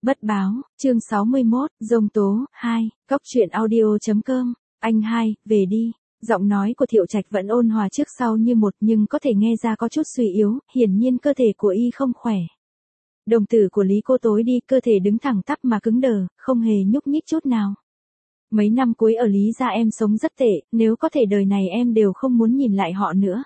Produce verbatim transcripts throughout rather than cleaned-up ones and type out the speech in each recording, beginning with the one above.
Bất báo, chương sáu mươi mốt, Dông tố, hai, Cóc truyện audio.com, anh hai, về đi. Giọng nói của Thiệu Trạch vẫn ôn hòa trước sau như một nhưng có thể nghe ra có chút suy yếu, hiển nhiên cơ thể của y không khỏe. Đồng tử của Lý Cô tối đi, cơ thể đứng thẳng tắp mà cứng đờ, không hề nhúc nhích chút nào. Mấy năm cuối ở Lý gia em sống rất tệ, nếu có thể đời này em đều không muốn nhìn lại họ nữa.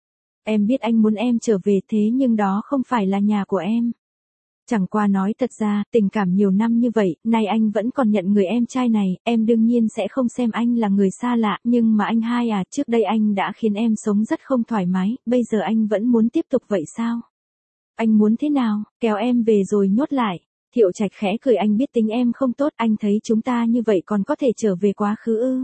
Em biết anh muốn em trở về thế nhưng đó không phải là nhà của em. Chẳng qua nói thật ra, tình cảm nhiều năm như vậy, nay anh vẫn còn nhận người em trai này, em đương nhiên sẽ không xem anh là người xa lạ, nhưng mà anh hai à, trước đây anh đã khiến em sống rất không thoải mái, bây giờ anh vẫn muốn tiếp tục vậy sao? Anh muốn thế nào, kéo em về rồi nhốt lại. Thiệu Trạch khẽ cười, anh biết tính em không tốt, anh thấy chúng ta như vậy còn có thể trở về quá khứ ư?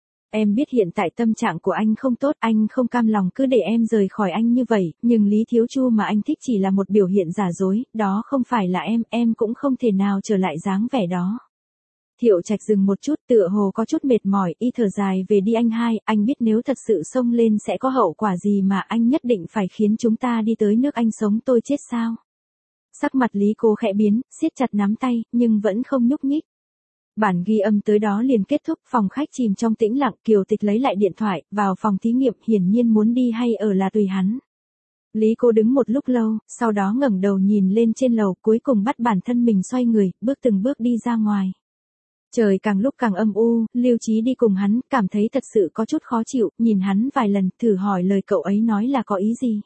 Em biết hiện tại tâm trạng của anh không tốt, anh không cam lòng cứ để em rời khỏi anh như vậy, nhưng Lý Thiếu Chu mà anh thích chỉ là một biểu hiện giả dối, đó không phải là em, em cũng không thể nào trở lại dáng vẻ đó. Thiệu Trạch dừng một chút, tựa hồ có chút mệt mỏi, y thở dài, về đi anh hai, anh biết nếu thật sự xông lên sẽ có hậu quả gì mà anh nhất định phải khiến chúng ta đi tới nước anh sống tôi chết sao? Sắc mặt Lý Cô khẽ biến, siết chặt nắm tay, nhưng vẫn không nhúc nhích. Bản ghi âm tới đó liền kết thúc, phòng khách chìm trong tĩnh lặng, Kiều Tịch lấy lại điện thoại, vào phòng thí nghiệm, hiển nhiên muốn đi hay ở là tùy hắn. Lý Cô đứng một lúc lâu, sau đó ngẩng đầu nhìn lên trên lầu, cuối cùng bắt bản thân mình xoay người, bước từng bước đi ra ngoài. Trời càng lúc càng âm u, Lưu Chí đi cùng hắn, cảm thấy thật sự có chút khó chịu, nhìn hắn vài lần, thử hỏi lời cậu ấy nói là có ý gì.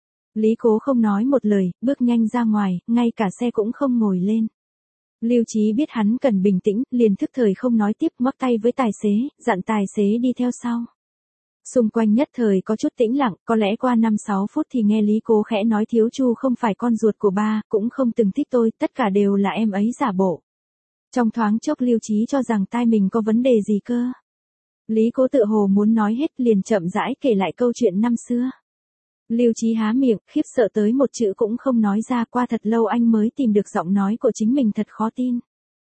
Lý Cố không nói một lời, bước nhanh ra ngoài, ngay cả xe cũng không ngồi lên. Lưu Chí biết hắn cần bình tĩnh, liền thức thời không nói tiếp, ngoắc tay với tài xế, dặn tài xế đi theo sau. Xung quanh nhất thời có chút tĩnh lặng, có lẽ qua năm sáu phút thì nghe Lý Cố khẽ nói Thiếu Chu không phải con ruột của ba, cũng không từng thích tôi, tất cả đều là em ấy giả bộ. Trong thoáng chốc Lưu Chí cho rằng tai mình có vấn đề gì cơ. Lý Cố tự hồ muốn nói hết, liền chậm rãi kể lại câu chuyện năm xưa. Lưu Chí há miệng, khiếp sợ tới một chữ cũng không nói ra, qua thật lâu anh mới tìm được giọng nói của chính mình, thật khó tin.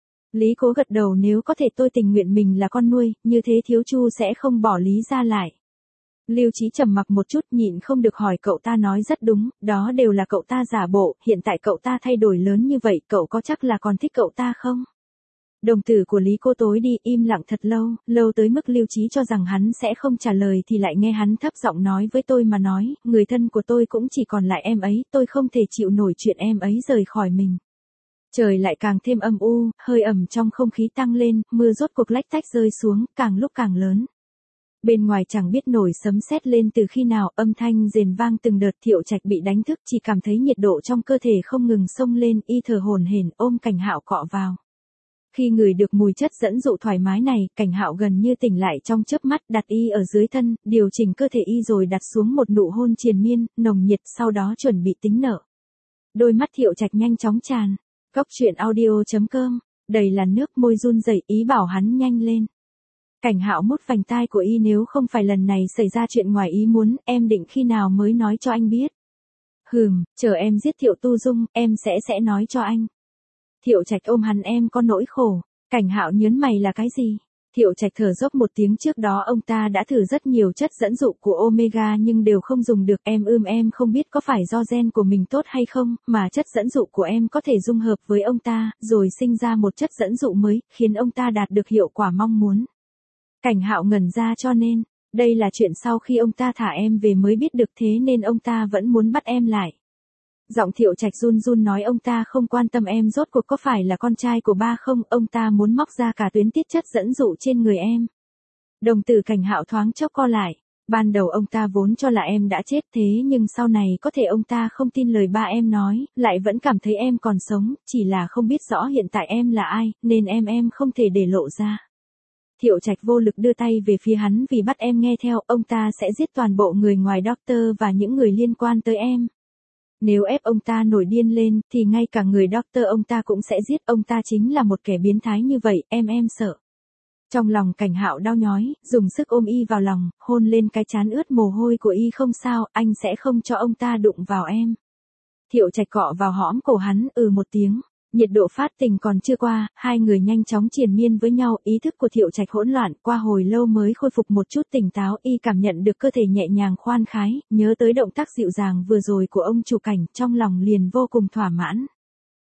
Lý Cố gật đầu, nếu có thể tôi tình nguyện mình là con nuôi, như thế Thiếu Chu sẽ không bỏ Lý gia lại. Lưu Chí trầm mặc một chút, nhịn không được hỏi, cậu ta nói rất đúng, đó đều là cậu ta giả bộ, hiện tại cậu ta thay đổi lớn như vậy, cậu có chắc là còn thích cậu ta không? Đồng tử của Lý Cô tối đi, im lặng thật lâu, lâu tới mức Lưu Chí cho rằng hắn sẽ không trả lời thì lại nghe hắn thấp giọng nói, với tôi mà nói, người thân của tôi cũng chỉ còn lại em ấy, tôi không thể chịu nổi chuyện em ấy rời khỏi mình. Trời lại càng thêm âm u, hơi ẩm trong không khí tăng lên, mưa rốt cuộc lách tách rơi xuống, càng lúc càng lớn. Bên ngoài chẳng biết nổi sấm sét lên từ khi nào, âm thanh rền vang từng đợt. Thiệu Trạch bị đánh thức, chỉ cảm thấy nhiệt độ trong cơ thể không ngừng xông lên, y thở hổn hển, ôm Cảnh Hạo cọ vào. Khi ngửi được mùi chất dẫn dụ thoải mái này, Cảnh Hạo gần như tỉnh lại trong chớp mắt, đặt y ở dưới thân, điều chỉnh cơ thể y rồi đặt xuống một nụ hôn triền miên, nồng nhiệt, sau đó chuẩn bị tính nợ. Đôi mắt Thiệu Trạch nhanh chóng tràn. Cóc truyện audio.com, đầy là nước, môi run rẩy, ý bảo hắn nhanh lên. Cảnh Hạo mút vành tai của y, nếu không phải lần này xảy ra chuyện ngoài ý muốn, em định khi nào mới nói cho anh biết? Hừm, chờ em giết Thiệu Tu Dung, em sẽ sẽ nói cho anh. Thiệu Trạch ôm hắn, em có nỗi khổ. Cảnh Hạo nhớn mày, là cái gì? Thiệu Trạch thở dốc một tiếng, trước đó ông ta đã thử rất nhiều chất dẫn dụ của Omega nhưng đều không dùng được, em ưm em không biết có phải do gen của mình tốt hay không, mà chất dẫn dụ của em có thể dung hợp với ông ta, rồi sinh ra một chất dẫn dụ mới, khiến ông ta đạt được hiệu quả mong muốn. Cảnh Hạo ngẩn ra, cho nên, đây là chuyện sau khi ông ta thả em về mới biết được, thế nên ông ta vẫn muốn bắt em lại. Giọng Thiệu Trạch run run nói, ông ta không quan tâm em rốt cuộc có phải là con trai của ba không, ông ta muốn móc ra cả tuyến tiết chất dẫn dụ trên người em. Đồng tử Cảnh Hạo thoáng chốc co lại, ban đầu ông ta vốn cho là em đã chết, thế nhưng sau này có thể ông ta không tin lời ba em nói, lại vẫn cảm thấy em còn sống, chỉ là không biết rõ hiện tại em là ai, nên em em không thể để lộ ra. Thiệu Trạch vô lực đưa tay về phía hắn, vì bắt em nghe theo, ông ta sẽ giết toàn bộ người ngoài Doctor và những người liên quan tới em. Nếu ép ông ta nổi điên lên, thì ngay cả người Doctor ông ta cũng sẽ giết, ông ta chính là một kẻ biến thái như vậy, em em sợ. Trong lòng Cảnh Hạo đau nhói, dùng sức ôm y vào lòng, hôn lên cái trán ướt mồ hôi của y, không sao, anh sẽ không cho ông ta đụng vào em. Thiệu Trạch cọ vào hõm cổ hắn, ừ một tiếng. Nhiệt độ phát tình còn chưa qua, hai người nhanh chóng triền miên với nhau, ý thức của Thiệu Trạch hỗn loạn, qua hồi lâu mới khôi phục một chút tỉnh táo, y cảm nhận được cơ thể nhẹ nhàng khoan khái, nhớ tới động tác dịu dàng vừa rồi của ông chủ Cảnh, trong lòng liền vô cùng thỏa mãn.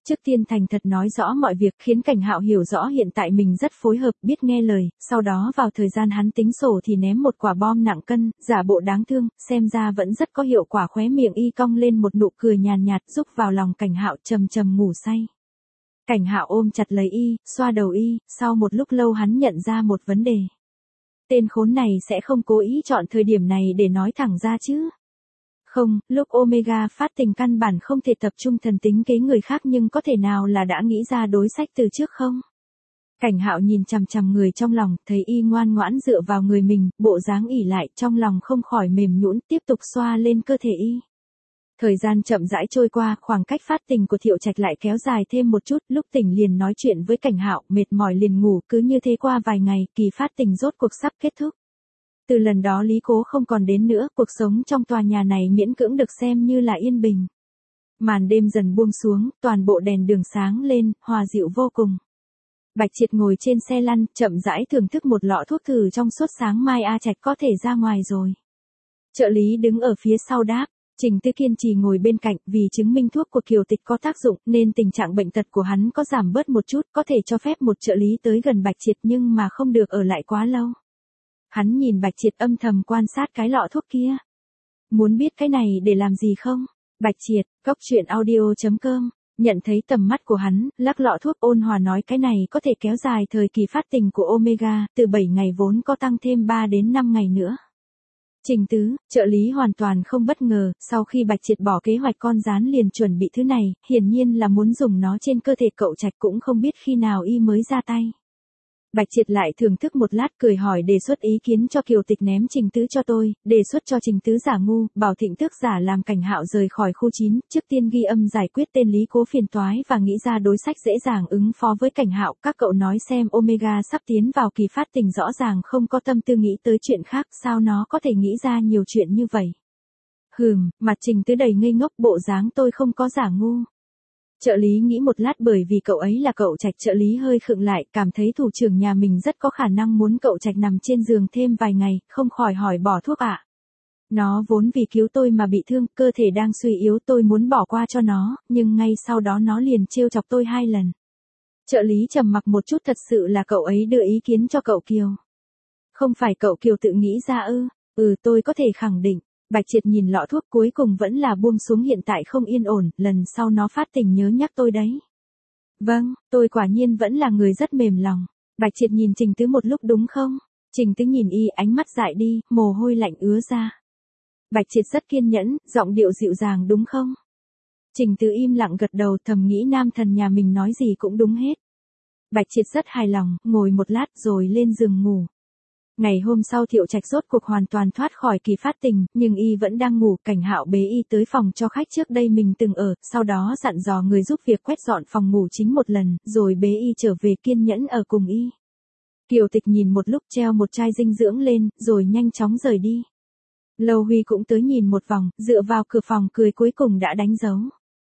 Trước tiên thành thật nói rõ mọi việc, khiến Cảnh Hạo hiểu rõ hiện tại mình rất phối hợp, biết nghe lời, sau đó vào thời gian hắn tính sổ thì ném một quả bom nặng cân, giả bộ đáng thương, xem ra vẫn rất có hiệu quả. Khóe miệng y cong lên một nụ cười nhàn nhạt, rúc vào lòng Cảnh Hạo, trầm trầm ngủ say. Cảnh Hạo ôm chặt lấy y, xoa đầu y, sau một lúc lâu hắn nhận ra một vấn đề. Tên khốn này sẽ không cố ý chọn thời điểm này để nói thẳng ra chứ? Không, lúc Omega phát tình căn bản không thể tập trung thần tính kế người khác, nhưng có thể nào là đã nghĩ ra đối sách từ trước không? Cảnh Hạo nhìn chằm chằm người trong lòng, thấy y ngoan ngoãn dựa vào người mình, bộ dáng ỉ lại, trong lòng không khỏi mềm nhũn, tiếp tục xoa lên cơ thể y. Thời gian chậm rãi trôi qua, khoảng cách phát tình của Thiệu Trạch lại kéo dài thêm một chút, lúc tỉnh liền nói chuyện với Cảnh Hạo, mệt mỏi liền ngủ, cứ như thế qua vài ngày, kỳ phát tình rốt cuộc sắp kết thúc. Từ lần đó Lý Cố không còn đến nữa, cuộc sống trong tòa nhà này miễn cưỡng được xem như là yên bình. Màn đêm dần buông xuống, toàn bộ đèn đường sáng lên, hòa dịu vô cùng. Bạch Triệt ngồi trên xe lăn, chậm rãi thưởng thức một lọ thuốc thử trong suốt. Sáng mai A Trạch có thể ra ngoài rồi. Trợ lý đứng ở phía sau đáp. Trình Tư kiên trì ngồi bên cạnh, vì chứng minh thuốc của Kiều Tịch có tác dụng nên tình trạng bệnh tật của hắn có giảm bớt một chút, có thể cho phép một trợ lý tới gần Bạch Triệt nhưng mà không được ở lại quá lâu. Hắn nhìn Bạch Triệt âm thầm quan sát cái lọ thuốc kia. Muốn biết cái này để làm gì không? Bạch Triệt, cốc truyện audio chấm com, nhận thấy tầm mắt của hắn, lắc lọ thuốc ôn hòa nói cái này có thể kéo dài thời kỳ phát tình của Omega, từ bảy ngày vốn có tăng thêm ba đến năm ngày nữa. Trình Tứ, trợ lý hoàn toàn không bất ngờ, sau khi Bạch Triệt bỏ kế hoạch con rán liền chuẩn bị thứ này, hiển nhiên là muốn dùng nó trên cơ thể cậu Trạch, cũng không biết khi nào y mới ra tay. Bạch Triệt lại thưởng thức một lát, cười hỏi đề xuất ý kiến cho Kiều Tịch ném Trình Tứ cho tôi, đề xuất cho Trình Tứ giả ngu, bảo Thịnh Tước giả làm Cảnh Hạo rời khỏi khu chín, trước tiên ghi âm giải quyết tên Lý Cố phiền toái và nghĩ ra đối sách dễ dàng ứng phó với Cảnh Hạo. Các cậu nói xem, Omega sắp tiến vào kỳ phát tình rõ ràng không có tâm tư nghĩ tới chuyện khác, sao nó có thể nghĩ ra nhiều chuyện như vậy? Hừm, mặt Trình Tứ đầy ngây ngốc, bộ dáng tôi không có giả ngu. Trợ lý nghĩ một lát, bởi vì cậu ấy là cậu Trạch. Trợ lý hơi khựng lại, cảm thấy thủ trưởng nhà mình rất có khả năng muốn cậu Trạch nằm trên giường thêm vài ngày, không khỏi hỏi bỏ thuốc ạ. À? Nó vốn vì cứu tôi mà bị thương, cơ thể đang suy yếu, tôi muốn bỏ qua cho nó, nhưng ngay sau đó nó liền trêu chọc tôi hai lần. Trợ lý trầm mặc một chút, thật sự là cậu ấy đưa ý kiến cho cậu Kiều. Không phải cậu Kiều tự nghĩ ra ư? Ừ, tôi có thể khẳng định. Bạch Triệt nhìn lọ thuốc cuối cùng vẫn là buông xuống, hiện tại không yên ổn, lần sau nó phát tình nhớ nhắc tôi đấy. Vâng, tôi quả nhiên vẫn là người rất mềm lòng. Bạch Triệt nhìn Trình Tứ một lúc, đúng không? Trình Tứ nhìn y, ánh mắt dại đi, mồ hôi lạnh ứa ra. Bạch Triệt rất kiên nhẫn, giọng điệu dịu dàng, đúng không? Trình Tứ im lặng gật đầu, thầm nghĩ nam thần nhà mình nói gì cũng đúng hết. Bạch Triệt rất hài lòng, ngồi một lát rồi lên giường ngủ. Ngày hôm sau Thiệu Trạch rốt cuộc hoàn toàn thoát khỏi kỳ phát tình, nhưng y vẫn đang ngủ. Cảnh Hạo bế y tới phòng cho khách trước đây mình từng ở, sau đó dặn dò người giúp việc quét dọn phòng ngủ chính một lần, rồi bế y trở về kiên nhẫn ở cùng y. Kiều Tịch nhìn một lúc, treo một chai dinh dưỡng lên, rồi nhanh chóng rời đi. Lâu Huy cũng tới nhìn một vòng, dựa vào cửa phòng cười, cuối cùng đã đánh dấu.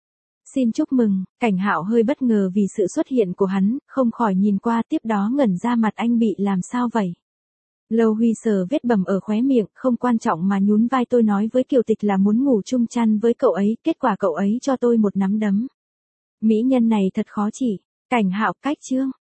Xin chúc mừng. Cảnh Hạo hơi bất ngờ vì sự xuất hiện của hắn, không khỏi nhìn qua, tiếp đó ngẩn ra, mặt anh bị làm sao vậy? Lâu Huy sờ vết bầm ở khóe miệng, không quan trọng mà nhún vai, tôi nói với Kiều Tịch là muốn ngủ chung chăn với cậu ấy, kết quả cậu ấy cho tôi một nắm đấm. Mỹ nhân này thật khó chỉ. Cảnh Hạo, cách chương.